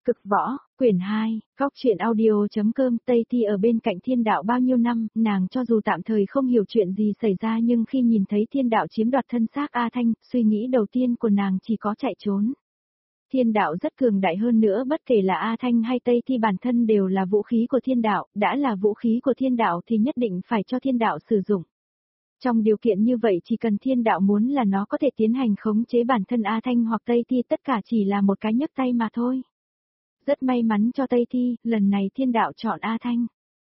Cực võ, quyển 2, góc truyện audio.com. Tây Thi ở bên cạnh thiên đạo bao nhiêu năm, nàng cho dù tạm thời không hiểu chuyện gì xảy ra nhưng khi nhìn thấy thiên đạo chiếm đoạt thân xác A Thanh, suy nghĩ đầu tiên của nàng chỉ có chạy trốn. Thiên đạo rất cường đại hơn nữa, bất kể là A Thanh hay Tây Thi bản thân đều là vũ khí của thiên đạo, đã là vũ khí của thiên đạo thì nhất định phải cho thiên đạo sử dụng. Trong điều kiện như vậy chỉ cần thiên đạo muốn là nó có thể tiến hành khống chế bản thân A Thanh hoặc Tây Thi, tất cả chỉ là một cái nhấc tay mà thôi. Rất may mắn cho Tây Thi, lần này thiên đạo chọn A Thanh.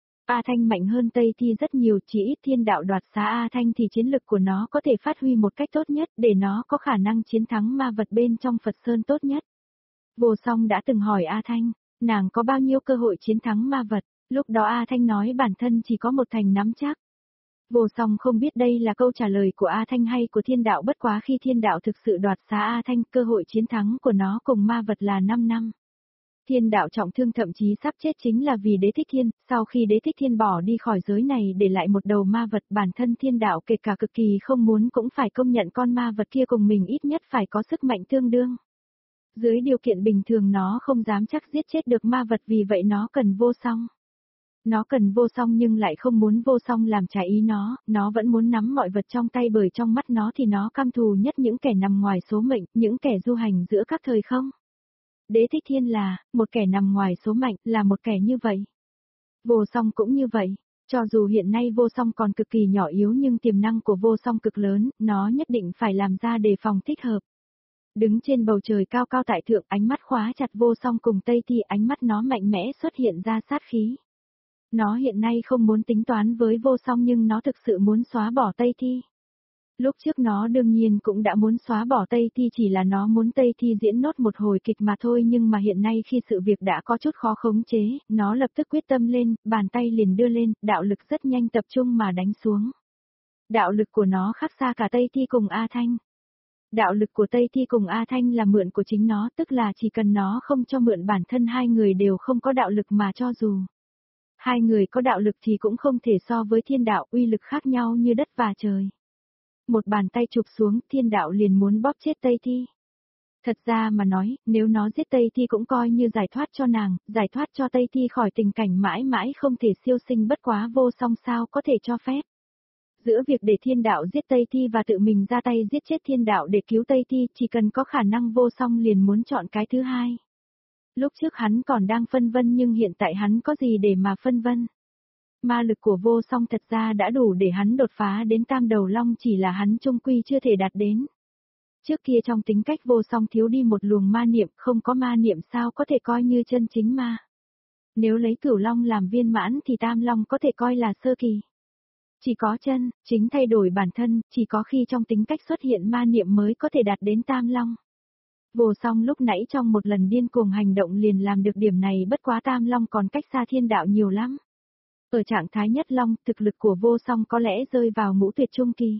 A Thanh mạnh hơn Tây Thi rất nhiều, chỉ ít thiên đạo đoạt xá A Thanh thì chiến lực của nó có thể phát huy một cách tốt nhất để nó có khả năng chiến thắng ma vật bên trong Phật Sơn tốt nhất. Vô Song đã từng hỏi A Thanh, nàng có bao nhiêu cơ hội chiến thắng ma vật, lúc đó A Thanh nói bản thân chỉ có một thành nắm chắc. Vô Song không biết đây là câu trả lời của A Thanh hay của thiên đạo, bất quá khi thiên đạo thực sự đoạt xá A Thanh, cơ hội chiến thắng của nó cùng ma vật là 5 năm. Thiên đạo trọng thương thậm chí sắp chết chính là vì Đế Thích Thiên, sau khi Đế Thích Thiên bỏ đi khỏi giới này để lại một đầu ma vật, bản thân thiên đạo kể cả cực kỳ không muốn cũng phải công nhận con ma vật kia cùng mình ít nhất phải có sức mạnh tương đương. Dưới điều kiện bình thường nó không dám chắc giết chết được ma vật, vì vậy nó cần Vô Song. Nó cần Vô Song nhưng lại không muốn Vô Song làm trái ý nó vẫn muốn nắm mọi vật trong tay, bởi trong mắt nó thì nó căm thù nhất những kẻ nằm ngoài số mệnh, những kẻ du hành giữa các thời không. Đế Thích Thiên là một kẻ nằm ngoài số mệnh, là một kẻ như vậy. Vô Song cũng như vậy, cho dù hiện nay Vô Song còn cực kỳ nhỏ yếu nhưng tiềm năng của Vô Song cực lớn, nó nhất định phải làm ra đề phòng thích hợp. Đứng trên bầu trời cao cao tại thượng, ánh mắt khóa chặt Vô Song cùng Tây Thi, ánh mắt nó mạnh mẽ xuất hiện ra sát khí. Nó hiện nay không muốn tính toán với Vô Song nhưng nó thực sự muốn xóa bỏ Tây Thi. Lúc trước nó đương nhiên cũng đã muốn xóa bỏ Tây Thi, chỉ là nó muốn Tây Thi diễn nốt một hồi kịch mà thôi, nhưng mà hiện nay khi sự việc đã có chút khó khống chế, nó lập tức quyết tâm lên, bàn tay liền đưa lên, đạo lực rất nhanh tập trung mà đánh xuống. Đạo lực của nó khác xa cả Tây Thi cùng A Thanh. Đạo lực của Tây Thi cùng A Thanh là mượn của chính nó, tức là chỉ cần nó không cho mượn, bản thân hai người đều không có đạo lực, mà cho dù hai người có đạo lực thì cũng không thể so với thiên đạo, uy lực khác nhau như đất và trời. Một bàn tay chụp xuống, thiên đạo liền muốn bóp chết Tây Thi. Thật ra mà nói, nếu nó giết Tây Thi cũng coi như giải thoát cho nàng, giải thoát cho Tây Thi khỏi tình cảnh mãi mãi không thể siêu sinh, bất quá Vô Song sao có thể cho phép. Giữa việc để thiên đạo giết Tây Thi và tự mình ra tay giết chết thiên đạo để cứu Tây Thi, chỉ cần có khả năng Vô Song liền muốn chọn cái thứ hai. Lúc trước hắn còn đang phân vân nhưng hiện tại hắn có gì để mà phân vân. Ma lực của Vô Song thật ra đã đủ để hắn đột phá đến tam đầu long, chỉ là hắn chung quy chưa thể đạt đến. Trước kia trong tính cách Vô Song thiếu đi một luồng ma niệm, không có ma niệm sao có thể coi như chân chính ma. Nếu lấy Cửu Long làm viên mãn thì tam long có thể coi là sơ kỳ. Chỉ có chân chính thay đổi bản thân, chỉ có khi trong tính cách xuất hiện ma niệm mới có thể đạt đến tam long. Vô Song lúc nãy trong một lần điên cuồng hành động liền làm được điểm này, bất quá tam long còn cách xa thiên đạo nhiều lắm. Ở trạng thái nhất long, thực lực của Vô Song có lẽ rơi vào ngũ tuyệt trung kỳ.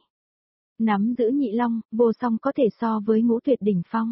Nắm giữ nhị long, Vô Song có thể so với ngũ tuyệt đỉnh phong.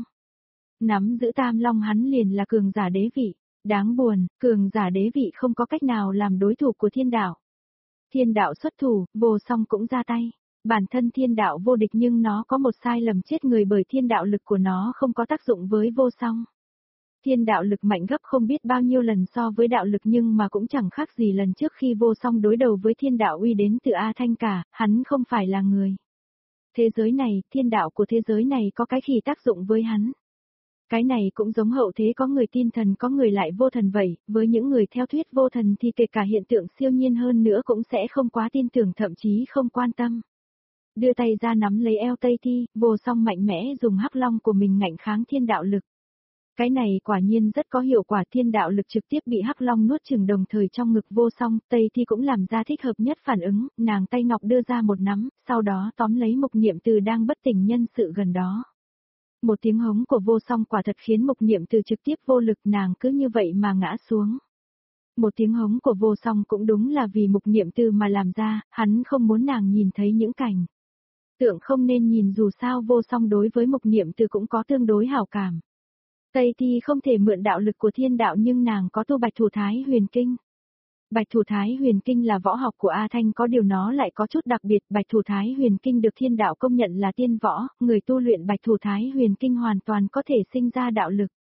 Nắm giữ tam long hắn liền là cường giả đế vị. Đáng buồn, cường giả đế vị không có cách nào làm đối thủ của thiên đạo. Thiên đạo xuất thủ, Vô Song cũng ra tay. Bản thân thiên đạo vô địch nhưng nó có một sai lầm chết người, bởi thiên đạo lực của nó không có tác dụng với Vô Song. Thiên đạo lực mạnh gấp không biết bao nhiêu lần so với đạo lực, nhưng mà cũng chẳng khác gì lần trước khi Vô Song đối đầu với thiên đạo uy đến từ A Thanh cả, hắn không phải là người. Thế giới này, thiên đạo của thế giới này có cái gì tác dụng với hắn. Cái này cũng giống hậu thế có người tin thần có người lại vô thần vậy, với những người theo thuyết vô thần thì kể cả hiện tượng siêu nhiên hơn nữa cũng sẽ không quá tin tưởng, thậm chí không quan tâm. Đưa tay ra nắm lấy eo Tây Thi, Vô Song mạnh mẽ dùng hắc long của mình ngạnh kháng thiên đạo lực. Cái này quả nhiên rất có hiệu quả, thiên đạo lực trực tiếp bị hắc long nuốt chửng, đồng thời trong ngực Vô Song, Tây Thi cũng làm ra thích hợp nhất phản ứng, nàng tay ngọc đưa ra một nắm, sau đó tóm lấy Mục Niệm Từ đang bất tỉnh nhân sự gần đó. Một tiếng hống của Vô Song quả thật khiến Mục Niệm Từ trực tiếp vô lực, nàng cứ như vậy mà ngã xuống. Một tiếng hống của Vô Song cũng đúng là vì Mục Niệm Từ mà làm ra, hắn không muốn nàng nhìn thấy những cảnh tượng không nên nhìn, dù sao Vô Song đối với Mục Niệm Từ cũng có tương đối hảo cảm. Tây Thi không thể mượn đạo lực của thiên đạo nhưng nàng có tu Bạch Thủ Thái Huyền Kinh. Bạch Thủ Thái Huyền Kinh là võ học của A Thanh, có điều nó lại có chút đặc biệt, Bạch Thủ Thái Huyền Kinh được thiên đạo công nhận là tiên võ, người tu luyện Bạch Thủ Thái Huyền Kinh hoàn toàn có thể sinh ra đạo lực.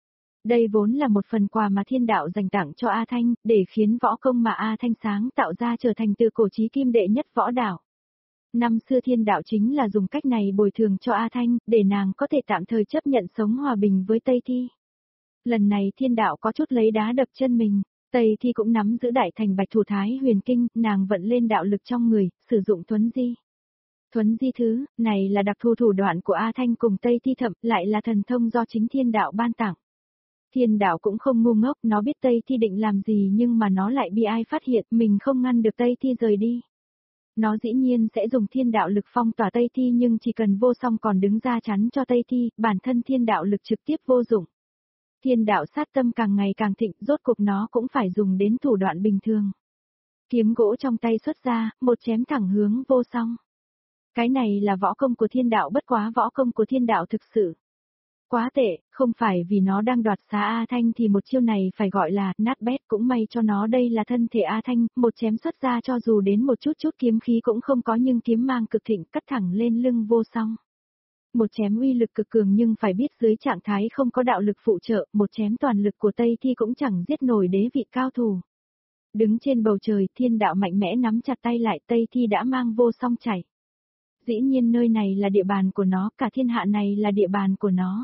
Đây vốn là một phần quà mà thiên đạo dành tặng cho A Thanh, để khiến võ công mà A Thanh sáng tạo ra trở thành từ cổ chí kim đệ nhất võ đạo. Năm xưa thiên đạo chính là dùng cách này bồi thường cho A Thanh, để nàng có thể tạm thời chấp nhận sống hòa bình với Tây Thi. Lần này thiên đạo có chút lấy đá đập chân mình, Tây Thi cũng nắm giữ đại thành bạch thủ thái huyền kinh, nàng vận lên đạo lực trong người, sử dụng thuấn di. Thuấn di thứ, này là đặc thù thủ đoạn của A Thanh cùng Tây Thi thậm, lại là thần thông do chính thiên đạo ban tặng. Thiên đạo cũng không ngu ngốc, nó biết Tây Thi định làm gì nhưng mà nó lại bị ai phát hiện mình không ngăn được Tây Thi rời đi. Nó dĩ nhiên sẽ dùng thiên đạo lực phong tỏa Tây Thi nhưng chỉ cần vô song còn đứng ra chắn cho Tây Thi, bản thân thiên đạo lực trực tiếp vô dụng. Thiên đạo sát tâm càng ngày càng thịnh, rốt cuộc nó cũng phải dùng đến thủ đoạn bình thường. Kiếm gỗ trong tay xuất ra, một chém thẳng hướng vô song. Cái này là võ công của thiên đạo, bất quá võ công của thiên đạo thực sự quá tệ, không phải vì nó đang đoạt xá A Thanh thì một chiêu này phải gọi là nát bét, cũng may cho nó đây là thân thể A Thanh, một chém xuất ra cho dù đến một chút kiếm khí cũng không có nhưng kiếm mang cực thịnh cắt thẳng lên lưng vô song. Một chém uy lực cực cường nhưng phải biết dưới trạng thái không có đạo lực phụ trợ, một chém toàn lực của Tây Thi cũng chẳng giết nổi đế vị cao thủ. Đứng trên bầu trời, thiên đạo mạnh mẽ nắm chặt tay lại, Tây Thi đã mang vô song chảy. Dĩ nhiên nơi này là địa bàn của nó, cả thiên hạ này là địa bàn của nó.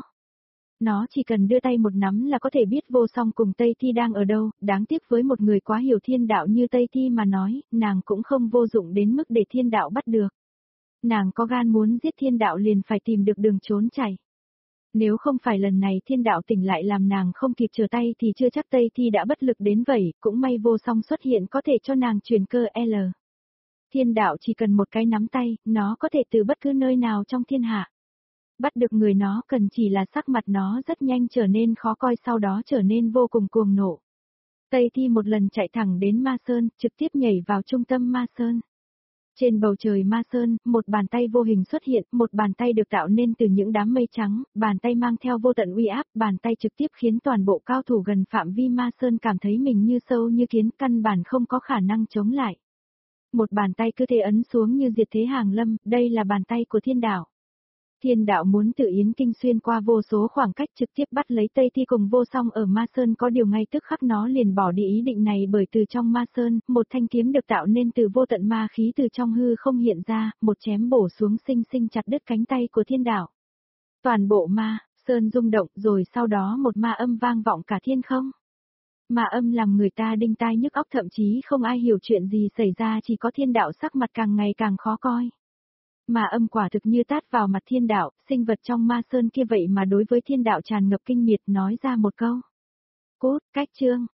Nó chỉ cần đưa tay một nắm là có thể biết vô song cùng Tây Thi đang ở đâu, đáng tiếc với một người quá hiểu thiên đạo như Tây Thi mà nói, nàng cũng không vô dụng đến mức để thiên đạo bắt được. Nàng có gan muốn giết thiên đạo liền phải tìm được đường trốn chạy. Nếu không phải lần này thiên đạo tỉnh lại làm nàng không kịp trở tay thì chưa chắc Tây Thi đã bất lực đến vậy, cũng may vô song xuất hiện có thể cho nàng truyền cơ L. Thiên đạo chỉ cần một cái nắm tay, nó có thể từ bất cứ nơi nào trong thiên hạ. Bắt được người nó cần chỉ là sắc mặt nó rất nhanh trở nên khó coi sau đó trở nên vô cùng cuồng nộ. Tây Thi một lần chạy thẳng đến Ma Sơn, trực tiếp nhảy vào trung tâm Ma Sơn. Trên bầu trời Ma Sơn, một bàn tay vô hình xuất hiện, một bàn tay được tạo nên từ những đám mây trắng, bàn tay mang theo vô tận uy áp, bàn tay trực tiếp khiến toàn bộ cao thủ gần phạm vi Ma Sơn cảm thấy mình như sâu như kiến, căn bản không có khả năng chống lại. Một bàn tay cứ thế ấn xuống như diệt thế hàng lâm, đây là bàn tay của thiên đạo. Thiên đạo muốn tự yến kinh xuyên qua vô số khoảng cách trực tiếp bắt lấy Tây Thi cùng vô song ở Ma Sơn, có điều ngay tức khắc nó liền bỏ đi ý định này bởi từ trong Ma Sơn, một thanh kiếm được tạo nên từ vô tận ma khí từ trong hư không hiện ra, một chém bổ xuống xinh xinh chặt đứt cánh tay của thiên đạo. Toàn bộ Ma Sơn rung động rồi sau đó một ma âm vang vọng cả thiên không. Ma âm làm người ta đinh tai nhức óc, thậm chí không ai hiểu chuyện gì xảy ra, chỉ có thiên đạo sắc mặt càng ngày càng khó coi. Mà âm quả thực như tát vào mặt thiên đạo, sinh vật trong Ma Sơn kia vậy mà đối với thiên đạo tràn ngập kinh miệt nói ra một câu. Cút, cách chương.